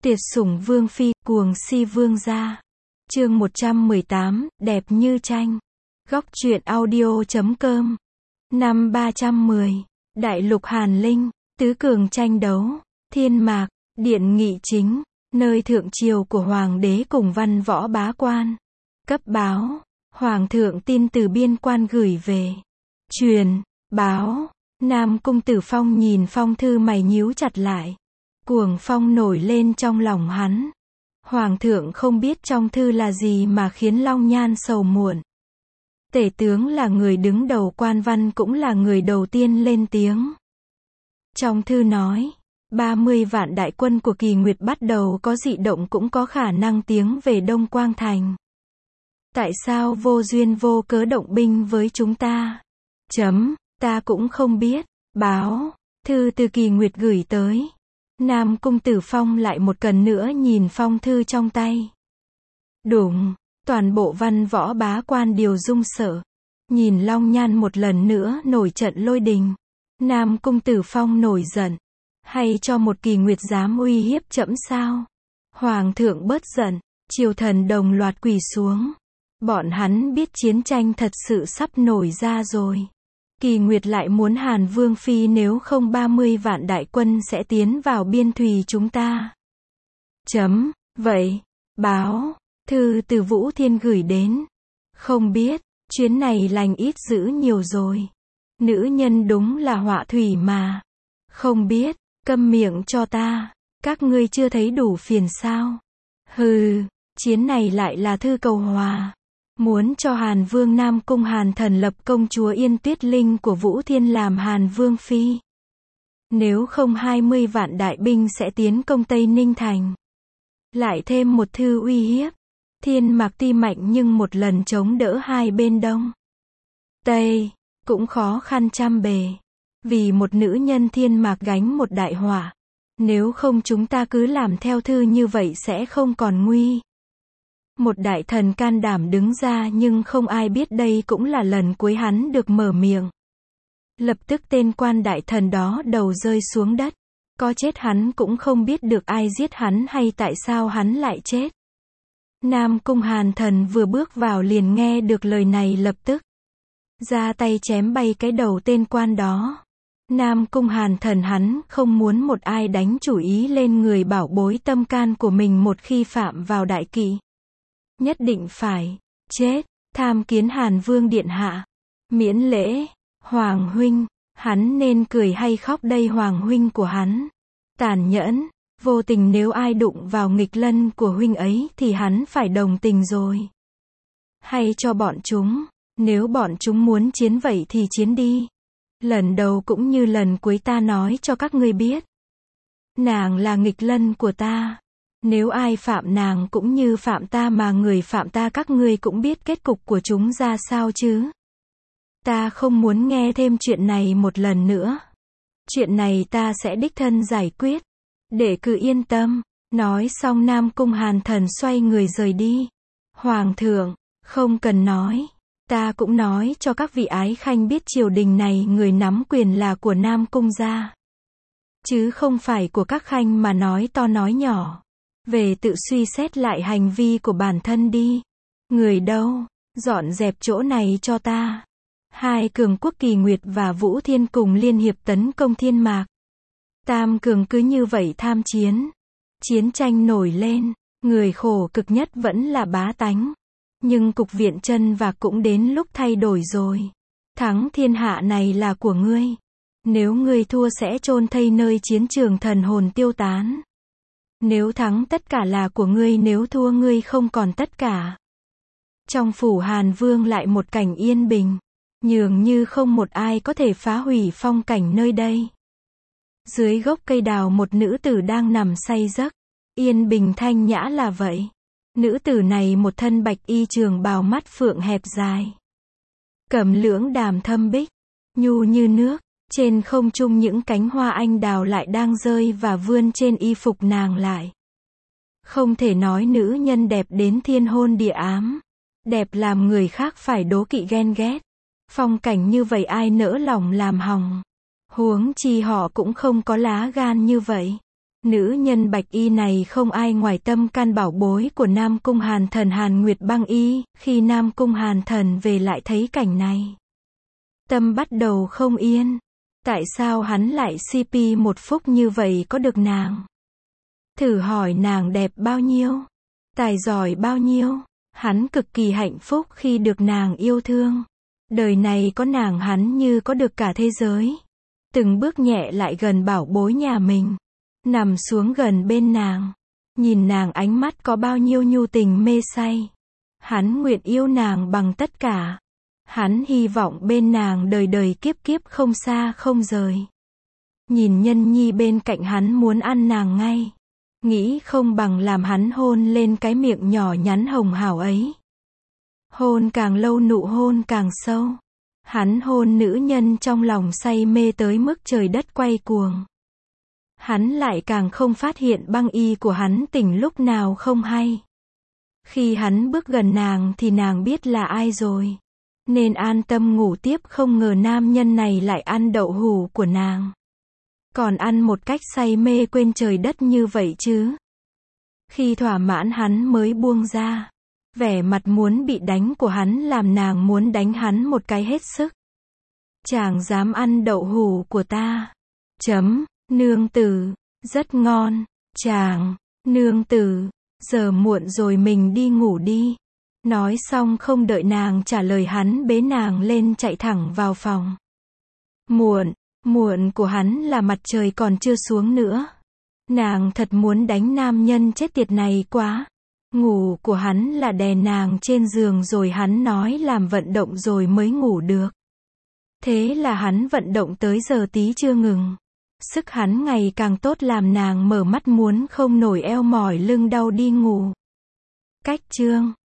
Tuyệt sủng vương phi, cuồng si vương gia. Chương 118, đẹp như tranh. Góc truyện audio.com. Năm 310. Đại lục Hàn Linh, tứ cường tranh đấu, thiên mạc, điện nghị chính, nơi thượng triều của hoàng đế cùng văn võ bá quan. Cấp báo, hoàng thượng tin từ biên quan gửi về. Truyền, báo, Nam Cung Tử Phong nhìn phong thư mày nhíu chặt lại. Cuồng phong nổi lên trong lòng hắn. Hoàng thượng không biết trong thư là gì mà khiến Long Nhan sầu muộn. Tể tướng là người đứng đầu quan văn cũng là người đầu tiên lên tiếng. Trong thư nói, 30 vạn đại quân của Kỳ Nguyệt bắt đầu có dị động cũng có khả năng tiến về Đông Quang Thành. Tại sao vô duyên vô cớ động binh với chúng ta? Ta cũng không biết. Báo, thư từ Kỳ Nguyệt gửi tới. Nam Cung Tử Phong lại một lần nữa nhìn phong thư trong tay. Đùng, toàn bộ văn võ bá quan đều run sợ. Nhìn Long Nhan một lần nữa nổi trận lôi đình. Nam Cung Tử Phong nổi giận. Hay cho một Kỳ Nguyệt dám uy hiếp trẫm sao? Hoàng thượng bớt giận, triều thần đồng loạt quỳ xuống. Bọn hắn biết chiến tranh thật sự sắp nổi ra rồi. Kỳ Nguyệt lại muốn Hàn Vương Phi nếu không 30 vạn đại quân sẽ tiến vào biên thùy chúng ta. Vậy, báo, thư từ Vũ Thiên gửi đến. Không biết, chuyến này lành ít dữ nhiều rồi. Nữ nhân đúng là họa thủy mà. Không biết, câm miệng cho ta. Các ngươi chưa thấy đủ phiền sao? Hừ, chiến này lại là thư cầu hòa. Muốn cho Hàn Vương Nam Cung Hàn Thần lập công chúa Yên Tuyết Linh của Vũ Thiên làm Hàn Vương Phi. Nếu không 20 vạn đại binh sẽ tiến công Tây Ninh Thành. Lại thêm một thư uy hiếp. Thiên Mạc tuy mạnh nhưng một lần chống đỡ hai bên Đông Tây, cũng khó khăn trăm bề. Vì một nữ nhân Thiên Mạc gánh một đại họa. Nếu không chúng ta cứ làm theo thư như vậy sẽ không còn nguy. Một đại thần can đảm đứng ra nhưng không ai biết đây cũng là lần cuối hắn được mở miệng. Lập tức tên quan đại thần đó đầu rơi xuống đất. Có chết hắn cũng không biết được ai giết hắn hay tại sao hắn lại chết. Nam Cung Hàn Thần vừa bước vào liền nghe được lời này lập tức ra tay chém bay cái đầu tên quan đó. Nam Cung Hàn Thần hắn không muốn một ai đánh chủ ý lên người bảo bối tâm can của mình một khi phạm vào đại kỵ. Nhất định phải chết, tham kiến Hàn Vương điện hạ. Miễn lễ, Hoàng huynh, hắn nên cười hay khóc đây Hoàng huynh của hắn? Tàn nhẫn, vô tình nếu ai đụng vào nghịch lân của huynh ấy thì hắn phải đồng tình rồi. Hay cho bọn chúng, nếu bọn chúng muốn chiến vậy thì chiến đi. Lần đầu cũng như lần cuối ta nói cho các ngươi biết. Nàng là nghịch lân của ta. Nếu ai phạm nàng cũng như phạm ta mà người phạm ta các ngươi cũng biết kết cục của chúng ra sao chứ. Ta không muốn nghe thêm chuyện này một lần nữa. Chuyện này ta sẽ đích thân giải quyết. Để cứ yên tâm. Nói xong Nam Cung Hàn Thần xoay người rời đi. Hoàng thượng, không cần nói. Ta cũng nói cho các vị ái khanh biết triều đình này người nắm quyền là của Nam Cung gia. Chứ không phải của các khanh mà nói to nói nhỏ. Về tự suy xét lại hành vi của bản thân đi. Người đâu? Dọn dẹp chỗ này cho ta. Hai cường quốc Kỳ Nguyệt và Vũ Thiên cùng liên hiệp tấn công Thiên Mạc. Tam cường cứ như vậy tham chiến. Chiến tranh nổi lên. Người khổ cực nhất vẫn là bá tánh. Nhưng cục viện chân và cũng đến lúc thay đổi rồi. Thắng thiên hạ này là của ngươi. Nếu ngươi thua sẽ chôn thây nơi chiến trường thần hồn tiêu tán. Nếu thắng tất cả là của ngươi, nếu thua ngươi không còn tất cả. Trong phủ Hàn Vương lại một cảnh yên bình. Nhường như không một ai có thể phá hủy phong cảnh nơi đây. Dưới gốc cây đào một nữ tử đang nằm say giấc. Yên bình thanh nhã là vậy. Nữ tử này một thân bạch y trường bào mắt phượng hẹp dài. Cẩm lưỡng đàm thâm bích. Nhu như nước. Trên không trung những cánh hoa anh đào lại đang rơi và vươn trên y phục nàng lại. Không thể nói nữ nhân đẹp đến thiên hôn địa ám. Đẹp làm người khác phải đố kỵ ghen ghét. Phong cảnh như vậy ai nỡ lòng làm hỏng. Huống chi họ cũng không có lá gan như vậy. Nữ nhân bạch y này không ai ngoài tâm can bảo bối của Nam Cung Hàn Thần Hàn Nguyệt Băng Y, khi Nam Cung Hàn Thần về lại thấy cảnh này. Tâm bắt đầu không yên. Tại sao hắn lại CP một phúc như vậy có được nàng? Thử hỏi nàng đẹp bao nhiêu? Tài giỏi bao nhiêu? Hắn cực kỳ hạnh phúc khi được nàng yêu thương. Đời này có nàng hắn như có được cả thế giới. Từng bước nhẹ lại gần bảo bối nhà mình. Nằm xuống gần bên nàng. Nhìn nàng ánh mắt có bao nhiêu nhu tình mê say. Hắn nguyện yêu nàng bằng tất cả. Hắn hy vọng bên nàng đời đời kiếp kiếp không xa không rời. Nhìn Nhân Nhi bên cạnh hắn muốn ăn nàng ngay. Nghĩ không bằng làm hắn hôn lên cái miệng nhỏ nhắn hồng hào ấy. Hôn càng lâu nụ hôn càng sâu. Hắn hôn nữ nhân trong lòng say mê tới mức trời đất quay cuồng. Hắn lại càng không phát hiện băng y của hắn tỉnh lúc nào không hay. Khi hắn bước gần nàng thì nàng biết là ai rồi. Nên an tâm ngủ tiếp, không ngờ nam nhân này lại ăn đậu hũ của nàng. Còn ăn một cách say mê quên trời đất như vậy chứ. Khi thỏa mãn hắn mới buông ra. Vẻ mặt muốn bị đánh của hắn làm nàng muốn đánh hắn một cái hết sức. Chàng dám ăn đậu hũ của ta. Nương tử, rất ngon. Chàng, nương tử, giờ muộn rồi mình đi ngủ đi. Nói xong không đợi nàng trả lời hắn bế nàng lên chạy thẳng vào phòng. Muộn của hắn là mặt trời còn chưa xuống nữa. Nàng thật muốn đánh nam nhân chết tiệt này quá. Ngủ của hắn là đè nàng trên giường rồi hắn nói làm vận động rồi mới ngủ được. Thế là hắn vận động tới giờ tí chưa ngừng. Sức hắn ngày càng tốt làm nàng mở mắt muốn không nổi eo mỏi lưng đau đi ngủ. Cách chương